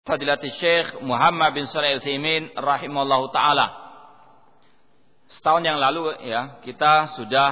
Fadilatul Syekh Muhammad bin Shalih Al-Utsaimin rahimallahu taala. Setahun yang lalu ya, kita sudah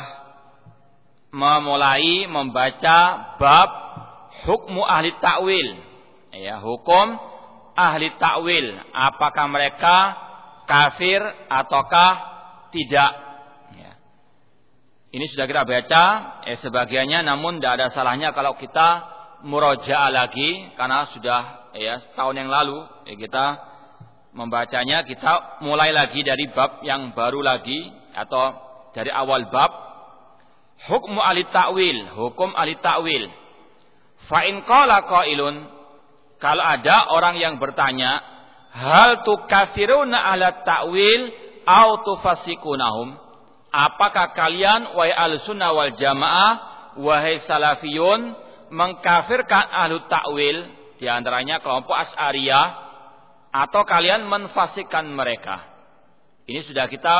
memulai membaca bab hukmu ahli ta'wil. Ya, hukum ahli ta'wil, apakah mereka kafir ataukah tidak. Ya. Ini sudah kita baca sebagiannya, namun tidak ada salahnya kalau kita murajaah lagi karena sudah setahun yang lalu kita membacanya, kita mulai lagi dari bab yang baru lagi atau dari awal bab hukmu ahli ta'wil, hukum ahli ta'wil. Fa in qala qailun, kalau ada orang yang bertanya, hal tukafiruna ahli ta'wil au tufasikunahum, apakah kalian wahai ahlussunnah wal jamaah, wahai salafiyun, mengkafirkan ahli ta'wil, di antaranya kelompok Asy'ariyah, atau kalian menfasikkan mereka? Ini sudah kita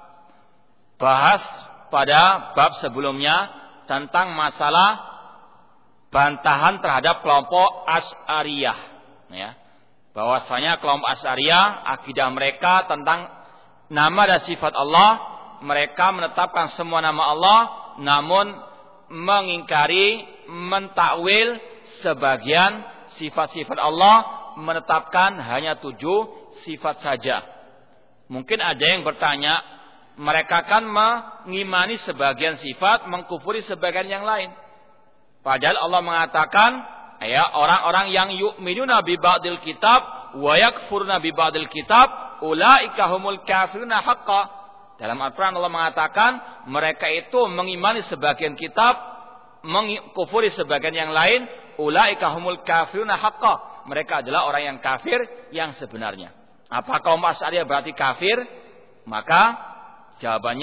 bahas pada bab sebelumnya tentang masalah bantahan terhadap kelompok Asy'ariyah, ya. Bahwasanya kelompok Asy'ariyah, akidah mereka tentang nama dan sifat Allah, mereka menetapkan semua nama Allah, namun mengingkari, mentakwil sebagian sifat-sifat Allah, menetapkan hanya 7 sifat saja. Mungkin ada yang bertanya, mereka kan mengimani sebagian sifat, mengkufuri sebagian yang lain. Padahal Allah mengatakan, ya, orang-orang yang yu'minuna bi ba'dil kitab wa yakfuruna bi ba'dil kitab ulaika humul kafiruna haqqan. Dalam Al-Qur'an Allah mengatakan, mereka itu mengimani sebagian kitab, mengkufuri sebagian yang lain, ulaika humul kafiruna haqqan. Mereka adalah orang yang kafir yang sebenarnya. Apakah kaum Asy'ariyah berarti kafir? Maka jawabannya